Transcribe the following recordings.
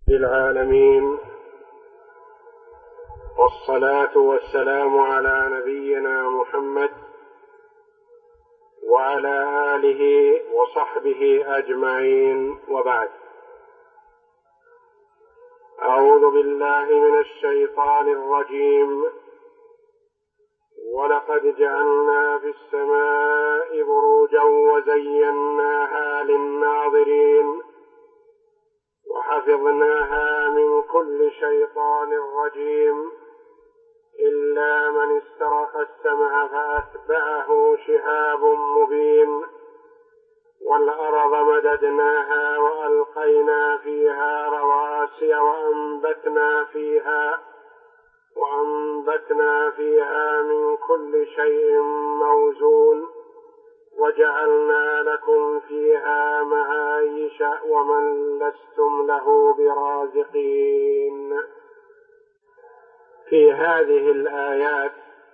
للعالمين، والصلاة والسلام على نبينا محمد وعلى آله وصحبه أجمعين، وبعد. أعوذ بالله من الشيطان الرجيم. ولقد جعلنا في السماء بروجا وزيناها للناظرين وحفظناها من كل شيطان رجيم إلا من استرق السمع فأتبعه شهاب مبين. والأرض مددناها وألقينا فيها رواسي وأنبتنا فيها من كل شيء موزون وجعلنا لكم فيها معايش ومن لستم له برازقين. في هذه الآيات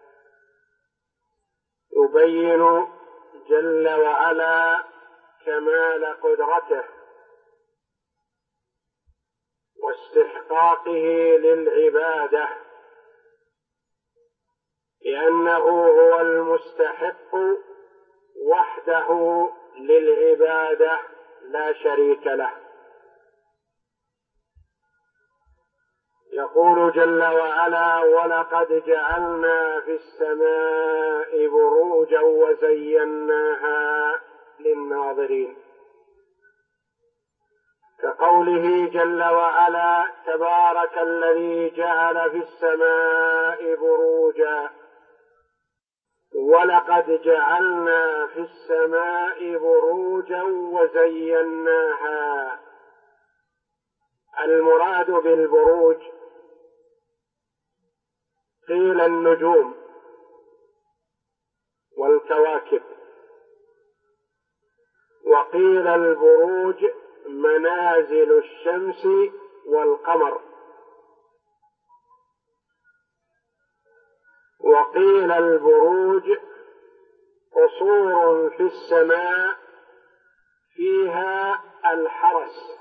يبين جل وعلا كمال قدرته واستحقاقه للعبادة، لأنه هو المستحق وحده للعبادة لا شريك له. يقول جل وعلا: ولقد جعلنا في السماء بروجا وزيناها للناظرين، كقوله جل وعلا: تبارك الذي جعل في السماء بروجا. ولقد جعلنا في السماء بروجا وزيناها. المراد بالبروج قيل النجوم والكواكب، وقيل البروج منازل الشمس والقمر، وقيل البروج قصور في السماء فيها الحرس،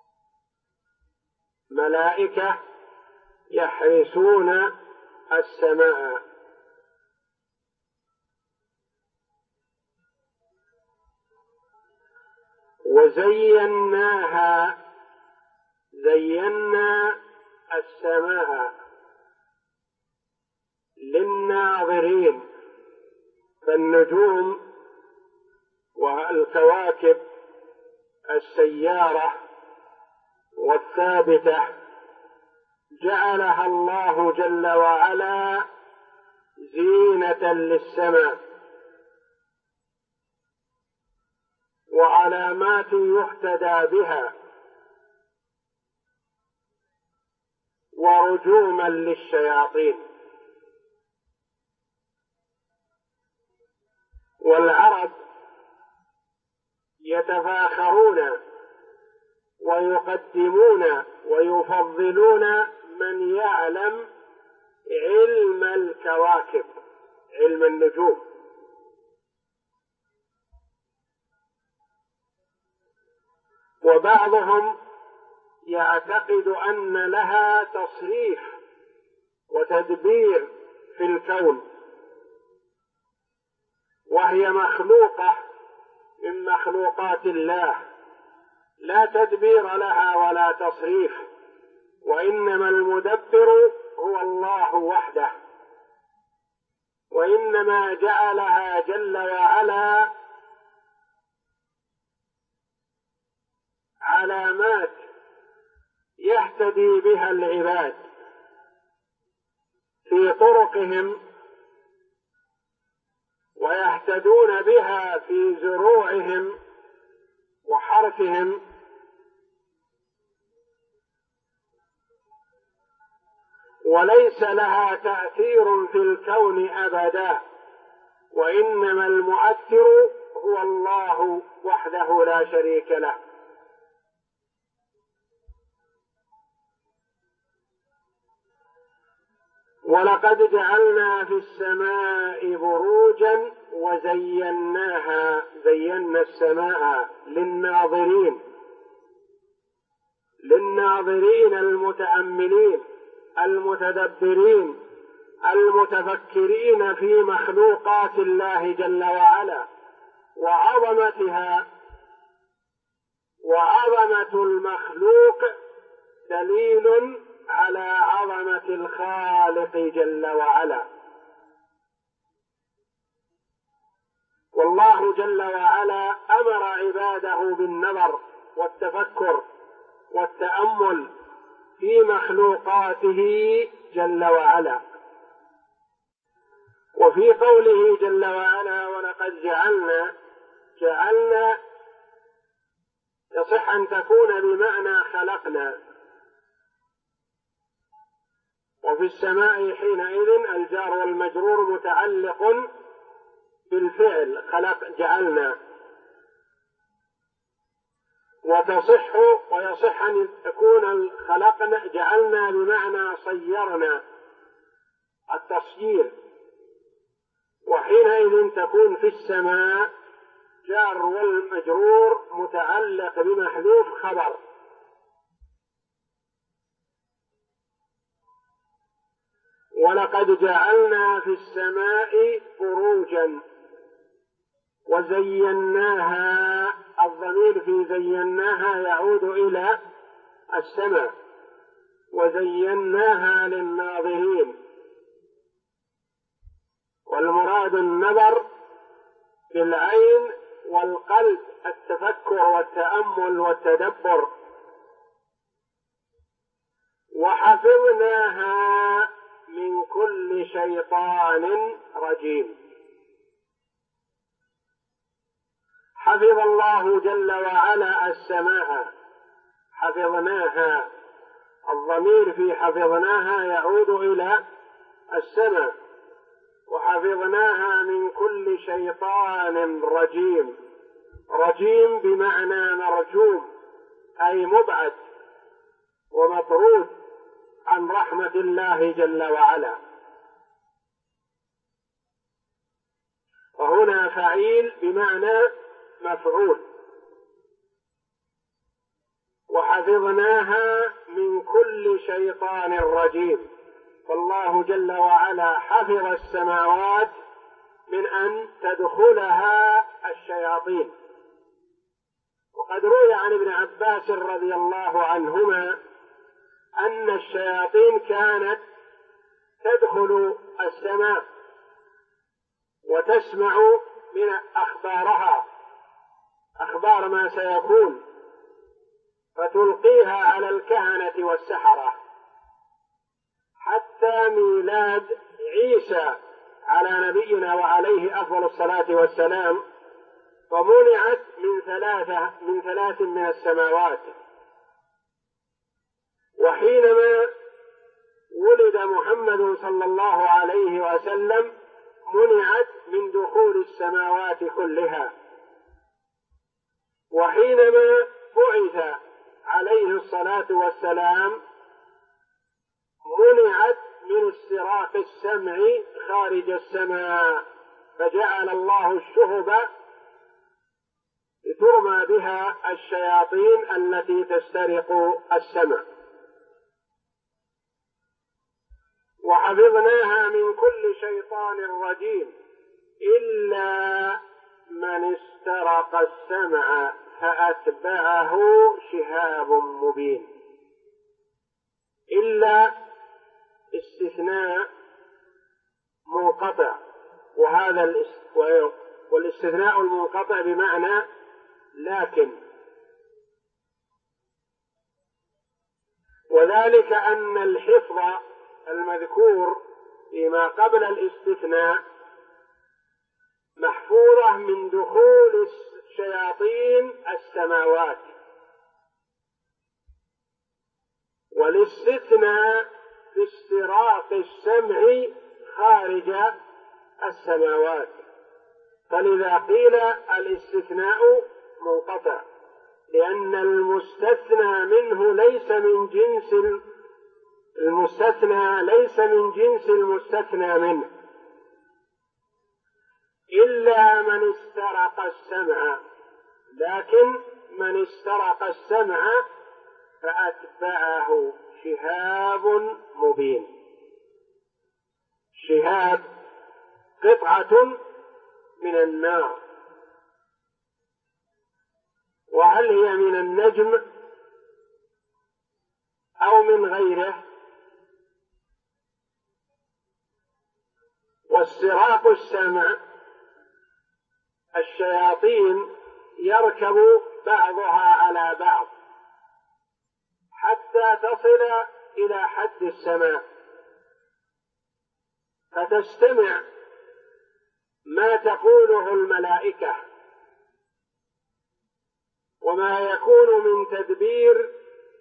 ملائكة يحرسون السماء. وزيناها، زينا السماء للناظرين، فالنجوم والكواكب السيارة والثابتة جعلها الله جل وعلا زينة للسماء وعلامات يهتدى بها ورجوما للشياطين. والعرب يتفاخرون ويقدمون ويفضلون من يعلم علم الكواكب، علم النجوم، وبعضهم يعتقد أن لها تصريف وتدبير في الكون، وهي مخلوقة من مخلوقات الله، لا تدبير لها ولا تصريف، وإنما المدبر هو الله وحده، وإنما جعلها جل وعلا علامات يهتدي بها العباد في طرقهم ويهتدون بها في زروعهم وحرثهم، وليس لها تأثير في الكون أبدا، وإنما المؤثر هو الله وحده لا شريك له. ولقد جعلنا في السماء بروجا وزيناها، زينا السماء للناظرين للناظرين المتأملين المتدبرين المتفكرين في مخلوقات الله جل وعلا وعظمتها. وعظمة المخلوق دليل على عظمة الخالق جل وعلا. والله جل وعلا أمر عباده بالنظر والتفكر والتأمل في مخلوقاته جل وعلا. وفي قوله جل وعلا ولقد جعلنا يصح أن تكون بمعنى خلقنا. وفي السماء حينئذ الجار والمجرور متعلق بالفعل خلق جعلنا. ويصح أن تكون خلقنا جعلنا بمعنى صيرنا التصيير. وحينئذ تكون في السماء جار والمجرور متعلق بمحذوف خبر. ولقد جعلنا في السماء بروجا وزيناها. الضمير في زيناها يعود إلى السماء. وزيناها للناظرين، والمراد النظر بالعين والقلب، التفكر والتأمل والتدبر. وحفظناها من كل شيطان رجيم. حفظ الله جل وعلا السماء، حفظناها. الضمير في حفظناها يعود إلى السماء. وحفظناها من كل شيطان رجيم. رجيم بمعنى مرجوم، أي مبعد ومطرود عن رحمة الله جل وعلا. وهنا فعيل بمعنى مفعول. وحفظناها من كل شيطان رجيم. والله جل وعلا حفظ السماوات من أن تدخلها الشياطين. وقد روي عن ابن عباس رضي الله عنهما أن الشياطين كانت تدخل السماء وتسمع من أخبارها، أخبار ما سيكون، فتلقيها على الكهنة والسحرة، حتى ميلاد عيسى على نبينا وعليه أفضل الصلاة والسلام، فمنعت من ثلاث من السماوات. وحينما ولد محمد صلى الله عليه وسلم منعت من دخول السماوات كلها. وحينما بعث عليه الصلاة والسلام منعت من استراق السمع خارج السماء، فجعل الله الشهب لترمى بها الشياطين التي تسترق السمع. وحفظناها من كل شيطان رجيم إلا من استرق السمع فأتبعه شهاب مبين. إلا استثناء منقطع، والاستثناء المنقطع بمعنى لكن. وذلك أن الحفظ المذكور فيما قبل الاستثناء محفوظة من دخول الشياطين السماوات، والاستثناء في استراق السمع خارج السماوات، فلذا قيل الاستثناء منقطع، لأن المستثنى منه ليس من جنس المستثنى منه. إلا من استرق السمع، لكن من استرق السمع فأتبعه شهاب مبين. شهاب قطعة من النار، وهل هي من النجم أو من غيره؟ واستراق السمع الشياطين يركب بعضها على بعض حتى تصل إلى حد السماء، فتستمع ما تقوله الملائكة وما يكون من تدبير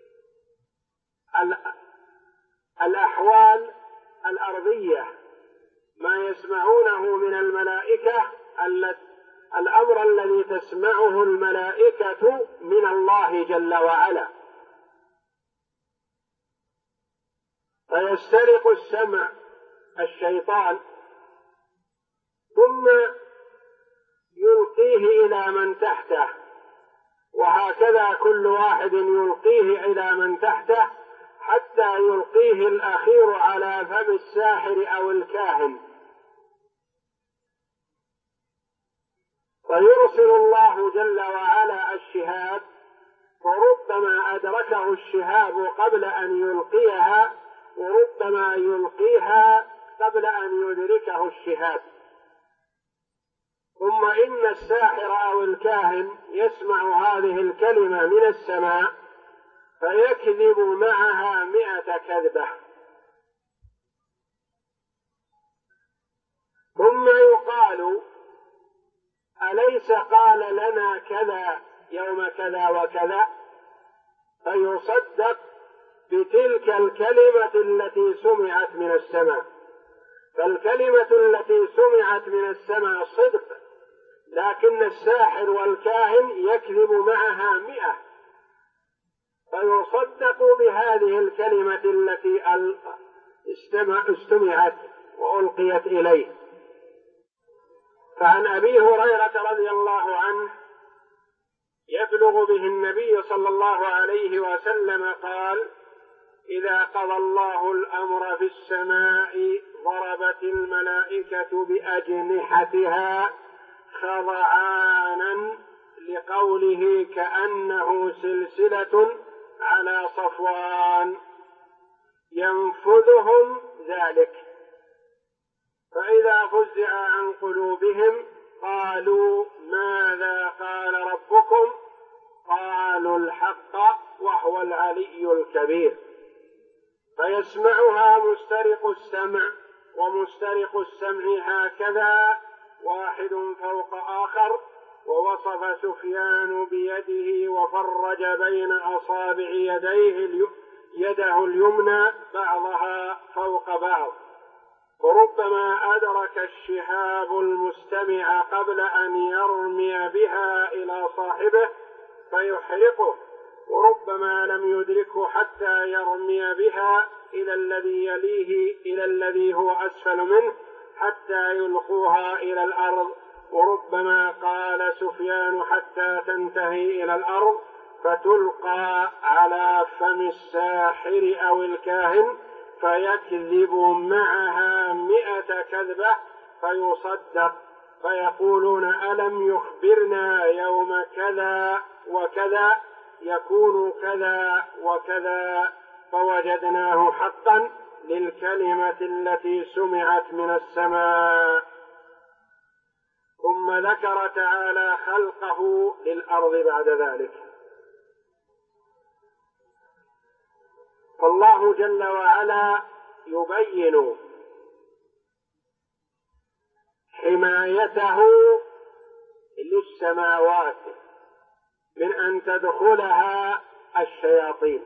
الأحوال الأرضية، ما يسمعونه من الملائكة، الأمر الذي تسمعه الملائكة من الله جل وعلا. فيسترق السمع الشيطان ثم يلقيه إلى من تحته، وهكذا كل واحد يلقيه إلى من تحته حتى يلقيه الأخير على فم الساحر أو الكاهن، فيرسل الله جل وعلا الشهاب، وربما أدركه الشهاب قبل أن يلقيها، وربما يلقيها قبل أن يدركه الشهاب. ثم إن الساحر أو الكاهن يسمع هذه الكلمة من السماء فيكذب معها 100 كذبة، ثم يقال: أليس قال لنا كذا يوم كذا وكذا؟ فيصدق بتلك الكلمة التي سمعت من السماء. فالكلمة التي سمعت من السماء صدق، لكن الساحر والكاهن يكذب معها 100، فيصدق بهذه الكلمة التي استمعت وألقيت إليه. فعن أبي هريرة رضي الله عنه يبلغ به النبي صلى الله عليه وسلم قال: إذا قضى الله الأمر في السماء ضربت الملائكة بأجنحتها خضعانا، لقوله كأنه سلسلة على صفوان، ينفذهم ذلك. فإذا فزع عن قلوبهم قالوا: ماذا قال ربكم؟ قالوا: الحق وهو العلي الكبير. فيسمعها مسترق السمع، ومسترق السمع هكذا واحد فوق آخر. ووصف سفيان بيده وفرج بين أصابع يده اليمنى بعضها فوق بعض، وربما أدرك الشهاب المستمع قبل أن يرمي بها إلى صاحبه فيحرقه، وربما لم يدركه حتى يرمي بها إلى الذي يليه، إلى الذي هو أسفل منه، حتى يلقوها إلى الأرض. وربما قال سفيان حتى تنتهي إلى الأرض فتلقى على فم الساحر أو الكاهن، فيكذب معها 100 كذبة فيصدق، فيقولون: ألم يخبرنا يوم كذا وكذا يكون كذا وكذا؟ فوجدناه حقا للكلمة التي سمعت من السماء. ثم ذكر تعالى خلقه للأرض بعد ذلك. فالله جل وعلا يبين حمايته للسماوات من أن تدخلها الشياطين،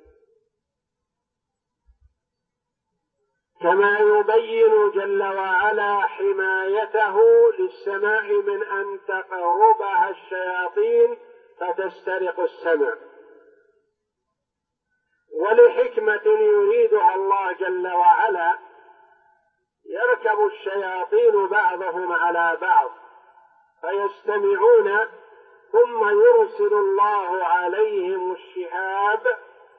كما يبين جل وعلا حمايته للسماء من أن تقربها الشياطين فتسترق السمع، ولحكمة يريدها الله جل وعلا يركب الشياطين بعضهم على بعض فيستمعون، ثم يرسل الله عليهم الشهاب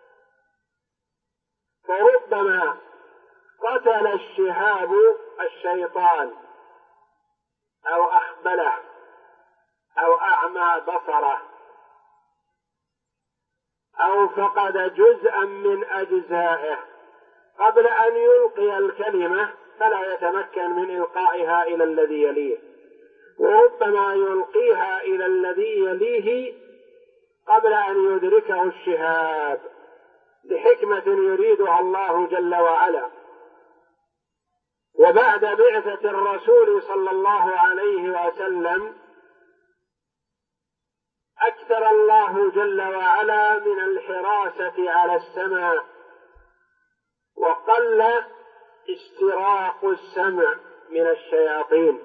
وربما قتل الشهاب الشيطان أو أخبله أو أعمى بصره أو فقد جزءا من أجزائه قبل أن يلقي الكلمة فلا يتمكن من إلقائها إلى الذي يليه، وربما يلقيها إلى الذي يليه قبل أن يدركه الشهاب لحكمة يريدها الله جل وعلا. وبعد بعثة الرسول صلى الله عليه وسلم أكثر الله جل وعلا من الحراسة على السماء، وقل استراق السمع من الشياطين،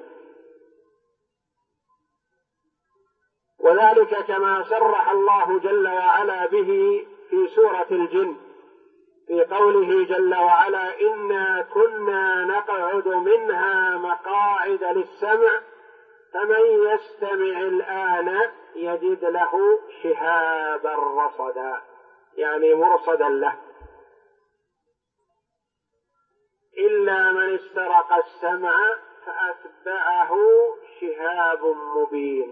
وذلك كما صرح الله جل وعلا به في سورة الجن في قوله جل وعلا: إنا كنا نقعد منها مقاعد للسمع فمن يستمع الآن يجد له شهابا رصدا، يعني مرصدا له، إلا من استرق السمع فأتبعه شهاب مبين.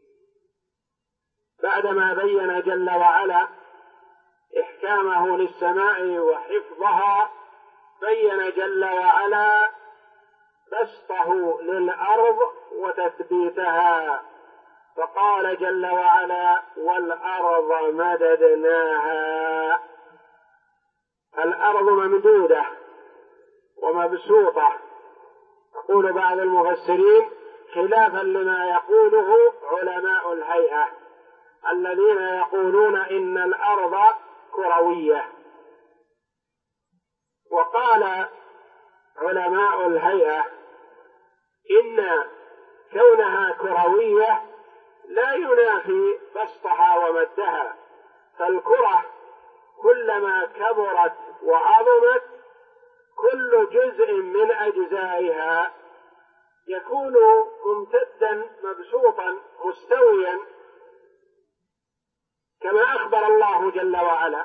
بعدما بين جل وعلا إحكامه للسماء وحفظها، بين جل وعلا بسطه للأرض وتثبيتها، فقال جل وعلا: والأرض مددناها. الأرض ممدودة ومبسوطة، يقول بعض المفسرين خلافا لما يقوله علماء الهيئة الذين يقولون إن الأرض كروية. وقال علماء الهيئة إن كونها كروية لا ينافي بسطها ومدها، فالكرة كلما كبرت وعظمت كل جزء من أجزائها يكون ممتدا مبسوطا مستويا كما أخبر الله جل وعلا،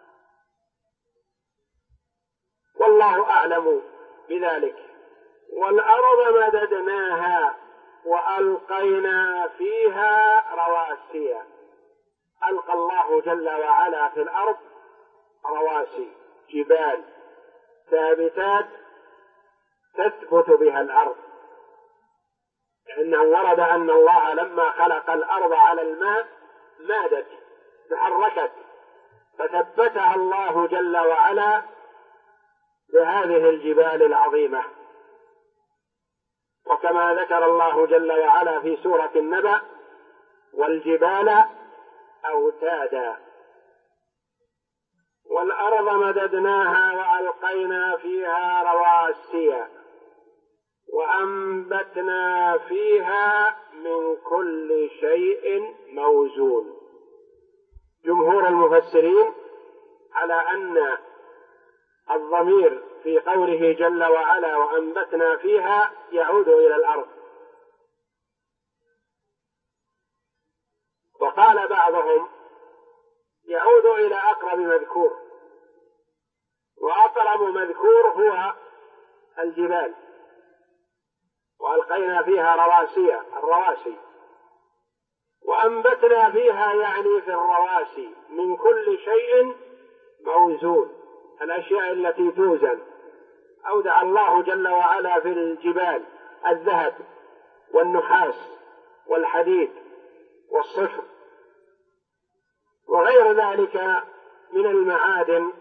والله أعلم بذلك. والأرض مددناها وألقينا فيها رواسي. ألقى الله جل وعلا في الأرض رواسي، جبال ثابتات تثبت بها الأرض، لأنه ورد أن الله لما خلق الأرض على الماء مادت تحركت، فثبتها الله جل وعلا بهذه الجبال العظيمة. وكما ذكر الله جل وعلا في سورة النبأ: والجبال أوتادا. والأرض مددناها وألقينا فيها رواسي وأنبتنا فيها من كل شيء موزون. جمهور المفسرين على أن الضمير في قوله جل وعلا وأنبتنا فيها يعود إلى الأرض، وقال بعضهم يعود إلى أقرب مذكور، وأقرب مذكور هو الجبال، وألقينا فيها الرواسي، وأنبتنا فيها يعني في الرواسي من كل شيء موزون، الأشياء التي توزن. أودع الله جل وعلا في الجبال الذهب والنحاس والحديد والصفر وغير ذلك من المعادن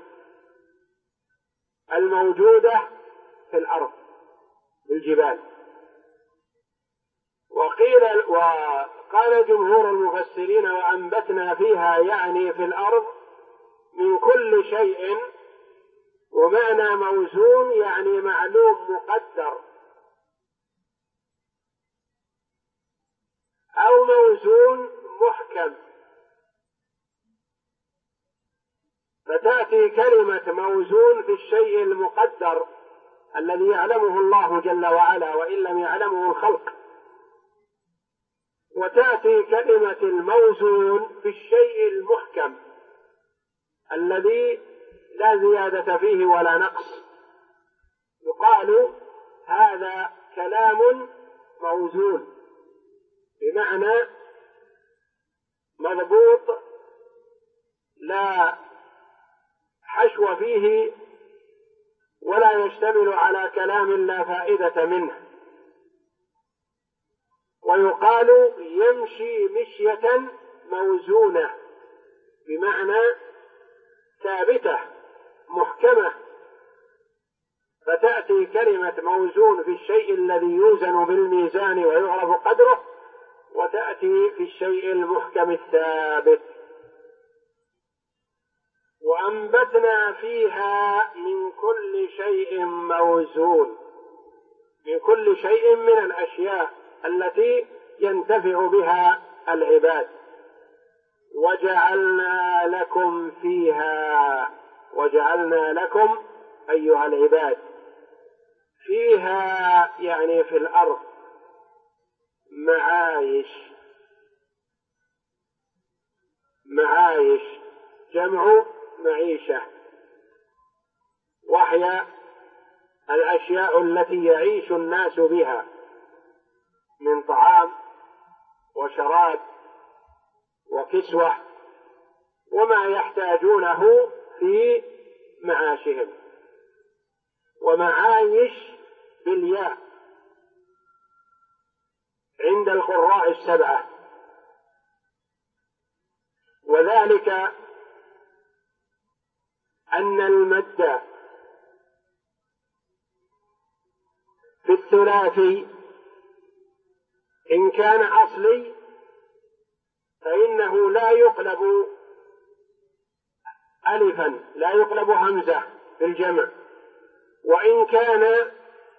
الموجودة في الأرض بالجبال. وقال جمهور المفسرين وأنبتنا فيها يعني في الأرض من كل شيء، ومعنى موزون يعني معلوم مقدر، أو موزون محكم. فتأتي كلمة موزون في الشيء المقدر الذي يعلمه الله جل وعلا وإن لم يعلمه الخلق، وتأتي كلمة الموزون في الشيء المحكم الذي لا زيادة فيه ولا نقص، يقال هذا كلام موزون، بمعنى مضبوط لا حشو فيه ولا يشتمل على كلام لا فائدة منه. ويقال يمشي مشية موزونة، بمعنى ثابتة محكمة، فتأتي كلمة موزون في الشيء الذي يوزن بالميزان ويعرف قدره، وتأتي في الشيء المحكم الثابت. وأنبتنا فيها من كل شيء موزون، من كل شيء من الأشياء التي ينتفع بها العباد. وجعلنا لكم فيها، وجعلنا لكم أيها العباد فيها يعني في الأرض معايش. معايش جمع معيشة، وهي الأشياء التي يعيش الناس بها من طعام وشراب وكسوة وما يحتاجونه في معاشهم. ومعايش بالياء عند القراء السبعة، وذلك أن المد في الثلاثي إن كان أصلي فإنه لا يقلب ألفا، لا يقلب همزة في الجمع. وإن كان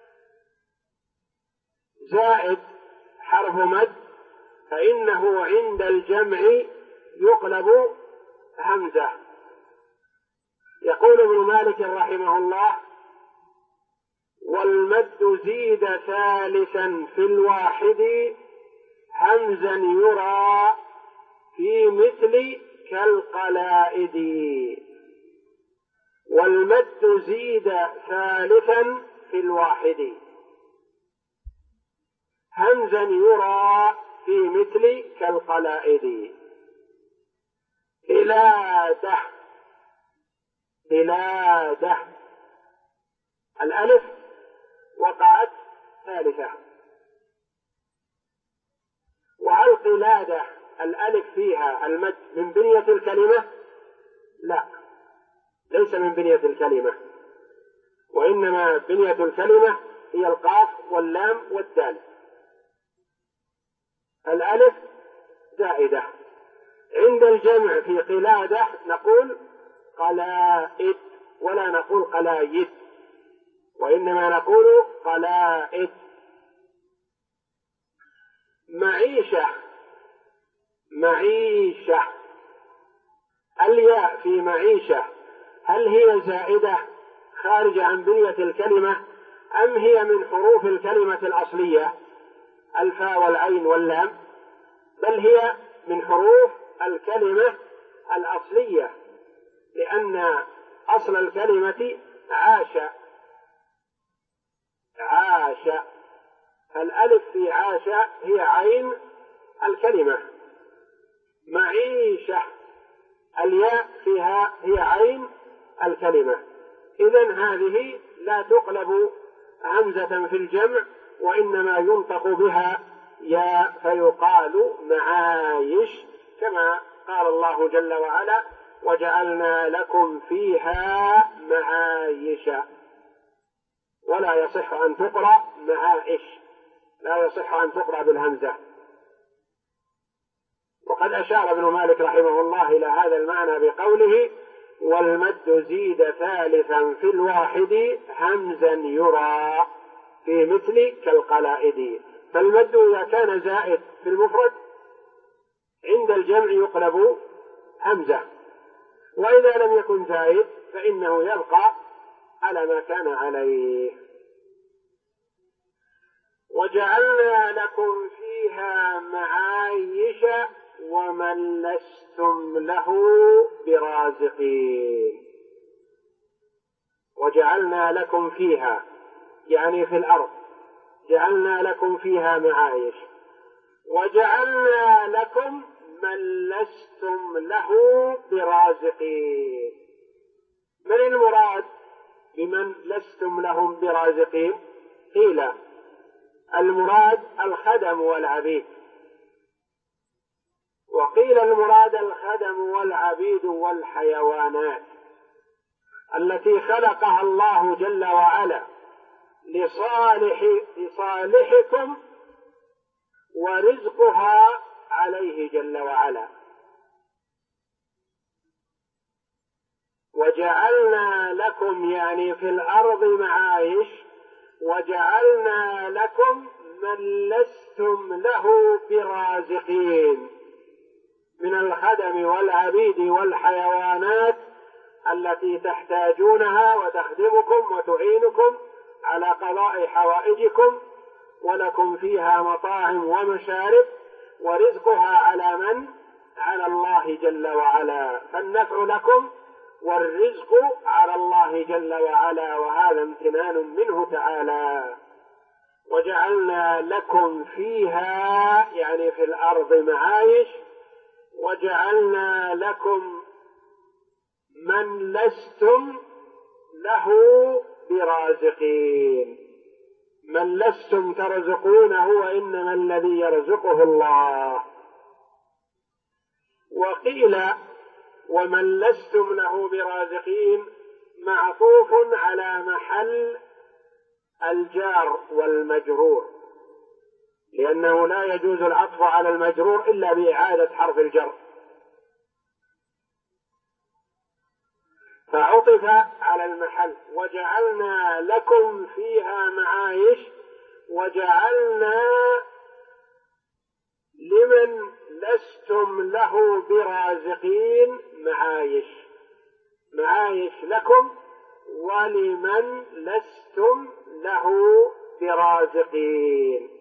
زائد حرف مد فإنه عند الجمع يقلب همزة. يقول ابن مالك رحمه الله: والمد زيد ثالثا في الواحد همزا يرى في مثل كالقلائد. والمد زيد ثالثا في الواحد همزا يرى في مثل كالقلائد. إلادة، إلادة الألف وقعت ثالثة. وهل قلادة الألف فيها المد من بنية الكلمة؟ لا، ليس من بنية الكلمة، وإنما بنية الكلمة هي القاف واللام والدال. الألف زائدة. عند الجمع في قلادة نقول قلائد ولا نقول قلايد، وإنما نقول قلائد. معيشة، معيشة الياء في معيشة هل هي زائدة خارجة عن بنية الكلمة أم هي من حروف الكلمة الأصلية الفاء والعين واللام؟ بل هي من حروف الكلمة الأصلية، لأن أصل الكلمة عاش، عاش، فالألف في عاش هي عين الكلمة. معيشة الياء فيها هي عين الكلمة، إذن هذه لا تقلب همزة في الجمع، وإنما ينطق بها ياء فيقال معايش، كما قال الله جل وعلا: وجعلنا لكم فيها معايش. ولا يصح أن تقرأ معائش، لا يصح أن تقرأ بالهمزة. وقد أشار ابن مالك رحمه الله إلى هذا المعنى بقوله: والمد زيد ثالثا في الواحد همزا يرى في مثل كالقلائد. فالمد إذا كان زائد في المفرد عند الجمع يقلب همزة، وإذا لم يكن زائد فإنه يبقى على ما كان عليه. وجعلنا لكم فيها معايش ومن لستم له برازقين. وجعلنا لكم فيها يعني في الأرض، جعلنا لكم فيها معايش، وجعلنا لكم من لستم له برازقين. من المراد بمن لستم لهم برازقين؟ قيل المراد الخدم والعبيد، وقيل المراد الخدم والعبيد والحيوانات التي خلقها الله جل وعلا لصالحكم ورزقها عليه جل وعلا. وجعلنا لكم يعني في الأرض معايش، وجعلنا لكم من لستم له برازقين من الخدم والعبيد والحيوانات التي تحتاجونها وتخدمكم وتعينكم على قضاء حوائجكم، ولكم فيها مطاعم ومشارب، ورزقها على من؟ على الله جل وعلا. فالنفع لكم والرزق على الله جل وعلا، وهذا امتنان منه تعالى. وجعلنا لكم فيها يعني في الأرض معايش، وجعلنا لكم من لستم له برازقين. من لستم ترزقونه وإنما الذي يرزقه الله. وقيل ومن لستم له برازقين معطوف على محل الجار والمجرور، لأنه لا يجوز العطف على المجرور إلا بإعادة حرف الجر، فعطف على المحل. وجعلنا لكم فيها معايش، وجعلنا لمن لستم له برازقين معايش، معايش لكم ولمن لستم له برازقين.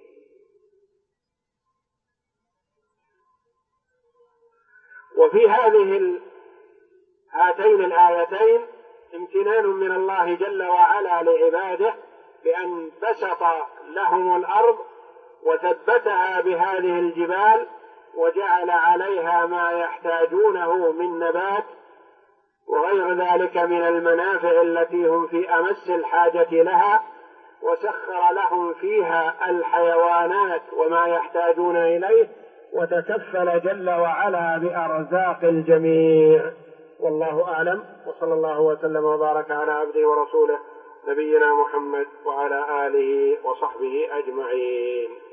وفي هاتين الآيتين امتنان من الله جل وعلا لعباده بأن بسط لهم الأرض وثبتها بهذه الجبال، وجعل عليها ما يحتاجونه من نبات وغير ذلك من المنافع التي هم في أمس الحاجة لها، وسخر لهم فيها الحيوانات وما يحتاجون إليه، وتكفل جل وعلا بأرزاق الجميع. والله أعلم، وصلى الله وسلم وبارك على عبده ورسوله نبينا محمد وعلى آله وصحبه أجمعين.